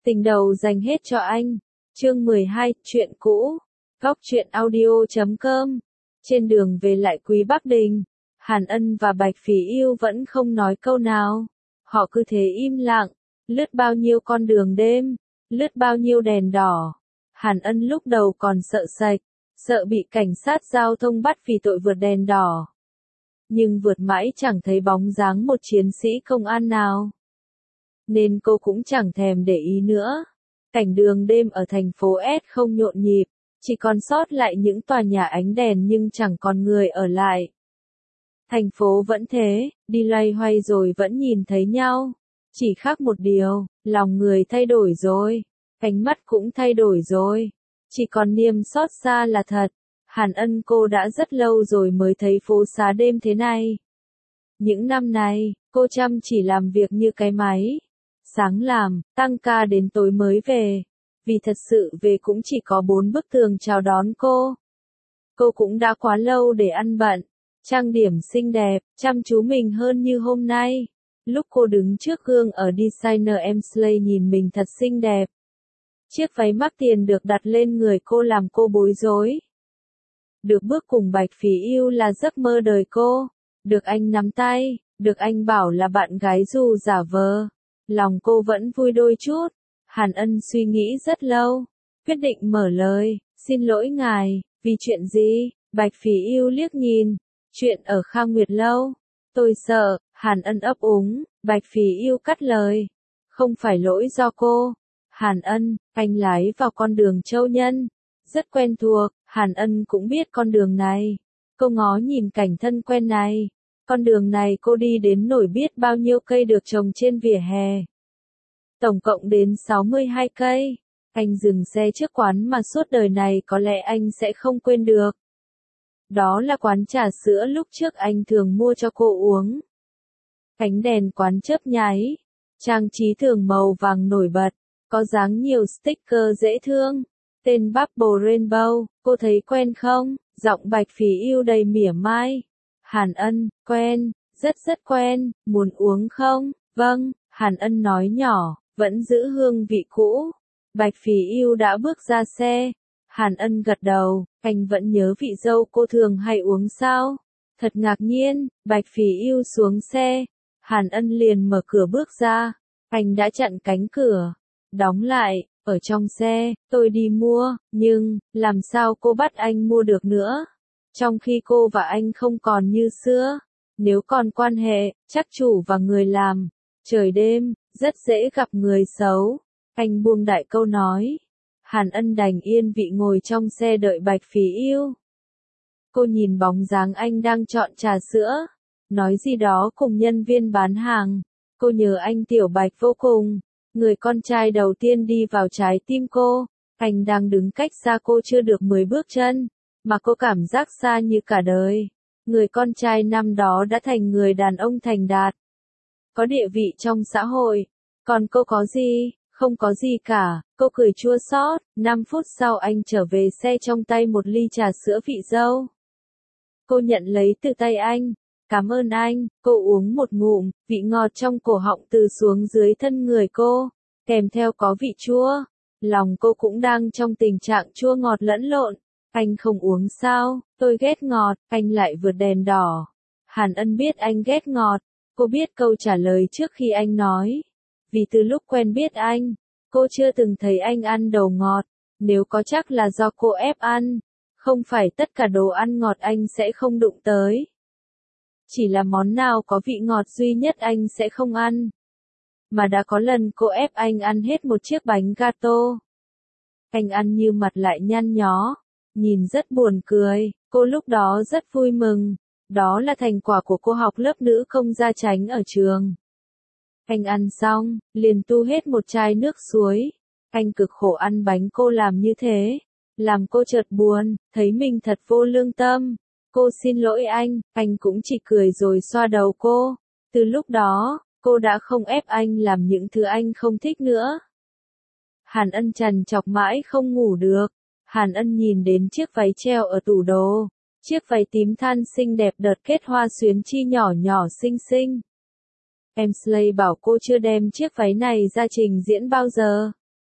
Tình đầu dành hết cho anh. Chương 12, chuyện cũ. Góc truyện audio.com. Trên đường về lại Quý Bắc Đình, Hàn Ân và Bạch Phỉ Yêu vẫn không nói câu nào. Họ cứ thế im lặng, lướt bao nhiêu con đường đêm, lướt bao nhiêu đèn đỏ. Hàn Ân lúc đầu còn sợ sệt, sợ bị cảnh sát giao thông bắt vì tội vượt đèn đỏ. Nhưng vượt mãi chẳng thấy bóng dáng một chiến sĩ công an nào, nên cô cũng chẳng thèm để ý nữa. Cảnh đường đêm ở thành phố S không nhộn nhịp, chỉ còn sót lại những tòa nhà ánh đèn nhưng chẳng còn người ở lại. Thành phố vẫn thế, đi loay hoay rồi vẫn nhìn thấy nhau. Chỉ khác một điều, lòng người thay đổi rồi, ánh mắt cũng thay đổi rồi. Chỉ còn niềm xót xa là thật. Hàn Ân cô đã rất lâu rồi mới thấy phố xá đêm thế này. Những năm này, cô chăm chỉ làm việc như cái máy. Sáng làm, tăng ca đến tối mới về. Vì thật sự về cũng chỉ có 4 bức tường chào đón cô. Cô cũng đã quá lâu để ăn bận, trang điểm xinh đẹp, chăm chú mình hơn như hôm nay. Lúc cô đứng trước gương ở Designer Emsley nhìn mình thật xinh đẹp. Chiếc váy mắc tiền được đặt lên người cô làm cô bối rối. Được bước cùng Bạch Phỉ Yêu là giấc mơ đời cô. Được anh nắm tay, được anh bảo là bạn gái dù giả vờ. Lòng cô vẫn vui đôi chút. Hàn Ân suy nghĩ rất lâu, quyết định mở lời, xin lỗi ngài, vì chuyện gì? Bạch Phỉ Yêu liếc nhìn, chuyện ở Khang Nguyệt Lâu. Tôi sợ, Hàn Ân ấp úng, Bạch Phỉ Yêu cắt lời. Không phải lỗi do cô. Hàn Ân, anh lái vào con đường Châu Nhân. Rất quen thuộc, Hàn Ân cũng biết con đường này. Cô ngó nhìn cảnh thân quen này. Con đường này cô đi đến nổi biết bao nhiêu cây được trồng trên vỉa hè. Tổng cộng đến 62 cây. Anh dừng xe trước quán mà suốt đời này có lẽ anh sẽ không quên được. Đó là quán trà sữa lúc trước anh thường mua cho cô uống. Ánh đèn quán chớp nháy. Trang trí thường màu vàng nổi bật. Có dáng nhiều sticker dễ thương. Tên Bubble Rainbow, cô thấy quen không? Giọng Bạch Phỉ Yêu đầy mỉa mai. Hàn Ân, quen, rất quen, muốn uống không? Vâng, Hàn Ân nói nhỏ, vẫn giữ hương vị cũ. Bạch Phỉ Yêu đã bước ra xe. Hàn Ân gật đầu, anh vẫn nhớ vị dâu cô thường hay uống sao? Thật ngạc nhiên, Bạch Phỉ Yêu xuống xe. Hàn Ân liền mở cửa bước ra. Anh đã chặn cánh cửa, đóng lại. Ở trong xe, tôi đi mua, nhưng, làm sao cô bắt anh mua được nữa? Trong khi cô và anh không còn như xưa. Nếu còn quan hệ, chắc chủ và người làm. Trời đêm, rất dễ gặp người xấu. Anh buông đại câu nói. Hàn Ân đành yên vị ngồi trong xe đợi Bạch Phỉ Yêu. Cô nhìn bóng dáng anh đang chọn trà sữa. Nói gì đó cùng nhân viên bán hàng. Cô nhớ anh Tiểu Bạch vô cùng. Người con trai đầu tiên đi vào trái tim cô. Anh đang đứng cách xa cô chưa được 10 bước chân. Mà cô cảm giác xa như cả đời. Người con trai năm đó đã thành người đàn ông thành đạt. Có địa vị trong xã hội. Còn cô có gì? Không có gì cả. Cô cười chua xót. 5 phút sau anh trở về xe trong tay một ly trà sữa vị dâu. Cô nhận lấy từ tay anh. Cảm ơn anh. Cô uống một ngụm. Vị ngọt trong cổ họng từ xuống dưới thân người cô. Kèm theo có vị chua. Lòng cô cũng đang trong tình trạng chua ngọt lẫn lộn. Anh không uống sao? Tôi ghét ngọt. Anh lại vượt đèn đỏ. Hàn Ân biết anh ghét ngọt. Cô biết câu trả lời trước khi anh nói. Vì từ lúc quen biết anh, cô chưa từng thấy anh ăn đồ ngọt. Nếu có chắc là do cô ép ăn. Không phải tất cả đồ ăn ngọt anh sẽ không đụng tới. Chỉ là món nào có vị ngọt duy nhất anh sẽ không ăn. Mà đã có lần cô ép anh ăn hết một chiếc bánh gato. Anh ăn như mặt lại nhăn nhó. Nhìn rất buồn cười. Cô lúc đó rất vui mừng. Đó là thành quả của cô học lớp nữ công gia chánh ở trường. Anh ăn xong, liền tu hết một chai nước suối. Anh cực khổ ăn bánh cô làm như thế. Làm cô chợt buồn, thấy mình thật vô lương tâm. Cô xin lỗi anh cũng chỉ cười rồi xoa đầu cô. Từ lúc đó, cô đã không ép anh làm những thứ anh không thích nữa. Hàn Ân trằn trọc mãi không ngủ được. Hàn Ân nhìn đến chiếc váy treo ở tủ đồ. Chiếc váy tím than xinh đẹp đợt kết hoa xuyến chi nhỏ nhỏ xinh xinh. Emsley bảo cô chưa đem chiếc váy này ra trình diễn bao giờ.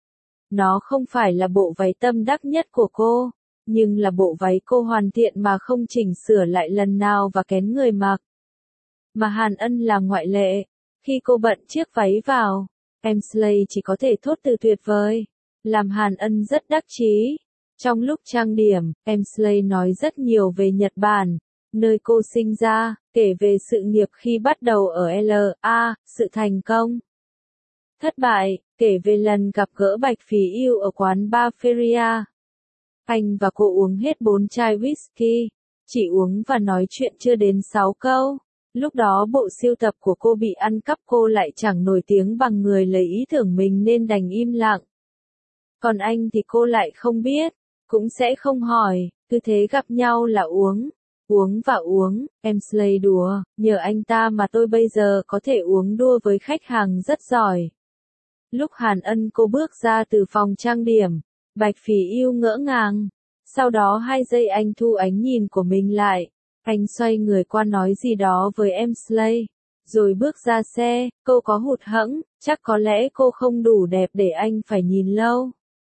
Nó không phải là bộ váy tâm đắc nhất của cô, nhưng là bộ váy cô hoàn thiện mà không chỉnh sửa lại lần nào và kén người mặc. Mà Hàn Ân là ngoại lệ. Khi cô bận chiếc váy vào, Emsley chỉ có thể thốt từ tuyệt vời, làm Hàn Ân rất đắc chí. Trong lúc trang điểm, Emsley nói rất nhiều về Nhật Bản, nơi cô sinh ra, kể về sự nghiệp khi bắt đầu ở LA, sự thành công, thất bại, kể về lần gặp gỡ Bạch Phỉ Yêu ở quán bar Feria. Anh và cô uống hết 4 chai whisky, chỉ uống và nói chuyện chưa đến 6 câu. Lúc đó bộ sưu tập của cô bị ăn cắp, cô lại chẳng nổi tiếng bằng người lấy ý tưởng mình nên đành im lặng. Còn anh thì cô lại không biết, cũng sẽ không hỏi, cứ thế gặp nhau là uống. Uống và uống, Emsley đùa, nhờ anh ta mà tôi bây giờ có thể uống đua với khách hàng rất giỏi. Lúc Hàn Ân cô bước ra từ phòng trang điểm, Bạch Phỉ Yêu ngỡ ngàng. Sau đó 2 giây anh thu ánh nhìn của mình lại. Anh xoay người qua nói gì đó với Emsley, rồi bước ra xe. Cô có hụt hẫng, chắc có lẽ cô không đủ đẹp để anh phải nhìn lâu.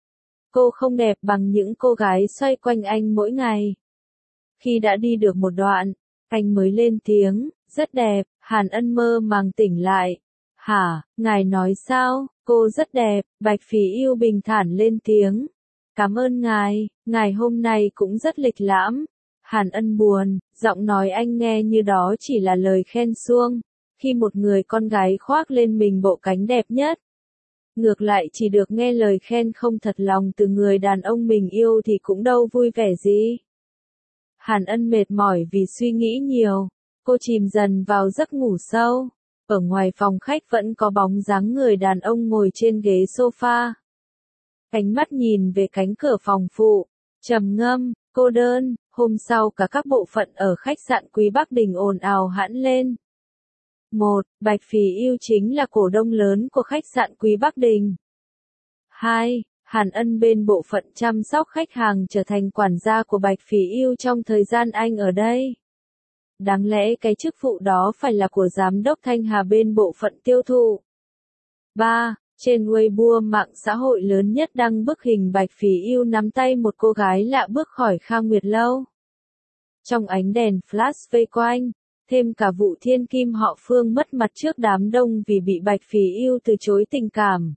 Cô không đẹp bằng những cô gái xoay quanh anh mỗi ngày. Khi đã đi được một đoạn, anh mới lên tiếng, rất đẹp. Hàn Ân mơ màng tỉnh lại. Hả, ngài nói sao? Cô rất đẹp. Bạch Phỉ Yêu bình thản lên tiếng. Cảm ơn ngài hôm nay cũng rất lịch lãm. Hàn Ân buồn, giọng nói anh nghe như đó chỉ là lời khen suông. Khi một người con gái khoác lên mình bộ cánh đẹp nhất, ngược lại chỉ được nghe lời khen không thật lòng từ người đàn ông mình yêu thì cũng đâu vui vẻ gì. Hàn Ân mệt mỏi vì suy nghĩ nhiều, cô chìm dần vào giấc ngủ sâu. Ở ngoài phòng khách vẫn có bóng dáng người đàn ông ngồi trên ghế sofa. Ánh mắt nhìn về cánh cửa phòng phụ, trầm ngâm, cô đơn. Hôm sau cả các bộ phận ở khách sạn Quý Bắc Đình ồn ào hẳn lên. 1. Bạch Phỉ Yêu chính là cổ đông lớn của khách sạn Quý Bắc Đình. 2. Hàn Ân bên bộ phận chăm sóc khách hàng trở thành quản gia của Bạch Phỉ Yêu trong thời gian anh ở đây. Đáng lẽ cái chức vụ đó phải là của giám đốc Thanh Hà bên bộ phận tiêu thụ. 3. Trên Weibo, mạng xã hội lớn nhất, đăng bức hình Bạch Phỉ Yêu nắm tay một cô gái lạ bước khỏi Kha Nguyệt Lâu. Trong ánh đèn flash vây quanh, thêm cả vụ thiên kim họ Phương mất mặt trước đám đông vì bị Bạch Phỉ Yêu từ chối tình cảm.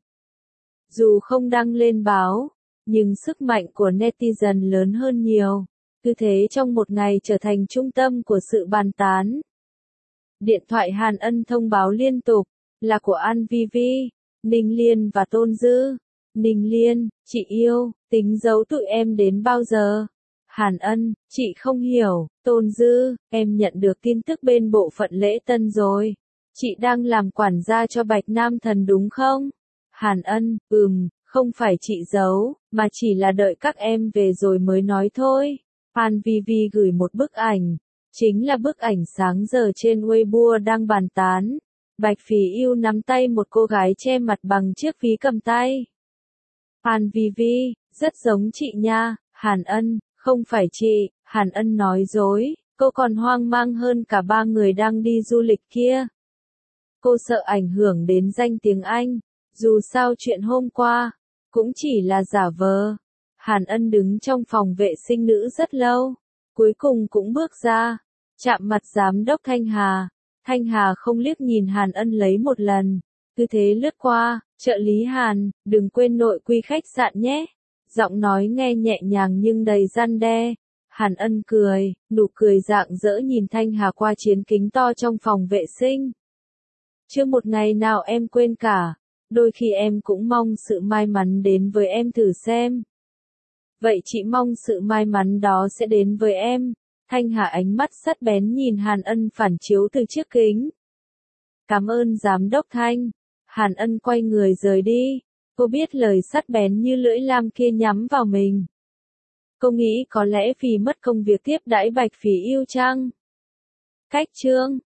Dù không đăng lên báo, nhưng sức mạnh của netizen lớn hơn nhiều. Cứ thế trong một ngày trở thành trung tâm của sự bàn tán. Điện thoại Hàn Ân thông báo liên tục, là của An Vi Vi, Ninh Liên và Tôn Dư. Ninh Liên, chị yêu, tính giấu tụi em đến bao giờ? Hàn Ân, chị không hiểu. Tôn Dư, em nhận được tin tức bên bộ phận lễ tân rồi. Chị đang làm quản gia cho Bạch Nam Thần đúng không? Hàn Ân, không phải chị giấu, mà chỉ là đợi các em về rồi mới nói thôi. An Vi Vi gửi một bức ảnh, chính là bức ảnh sáng giờ trên Weibo đang bàn tán. Bạch Phỉ Yêu nắm tay một cô gái che mặt bằng chiếc ví cầm tay. An Vi Vi, rất giống chị nha. Hàn Ân, không phải chị. Hàn Ân nói dối, cô còn hoang mang hơn cả 3 người đang đi du lịch kia. Cô sợ ảnh hưởng đến danh tiếng anh, dù sao chuyện hôm qua cũng chỉ là giả vờ. Hàn Ân đứng trong phòng vệ sinh nữ rất lâu, cuối cùng cũng bước ra, chạm mặt giám đốc Thanh Hà. Thanh Hà không liếc nhìn Hàn Ân lấy một lần, cứ thế lướt qua. Trợ lý Hàn, đừng quên nội quy khách sạn nhé. Giọng nói nghe nhẹ nhàng nhưng đầy răn đe. Hàn Ân cười, nụ cười rạng rỡ nhìn Thanh Hà qua chiến kính to trong phòng vệ sinh. Chưa một ngày nào em quên cả, đôi khi em cũng mong sự may mắn đến với em thử xem. Vậy chị mong sự may mắn đó sẽ đến với em. Thanh Hà ánh mắt sắc bén nhìn Hàn Ân phản chiếu từ chiếc kính. Cảm ơn giám đốc Thanh. Hàn Ân quay người rời đi. Cô biết lời sắc bén như lưỡi lam kia nhắm vào mình. Cô nghĩ có lẽ vì mất công việc tiếp đãi Bạch Phỉ Yêu chăng? Cách chương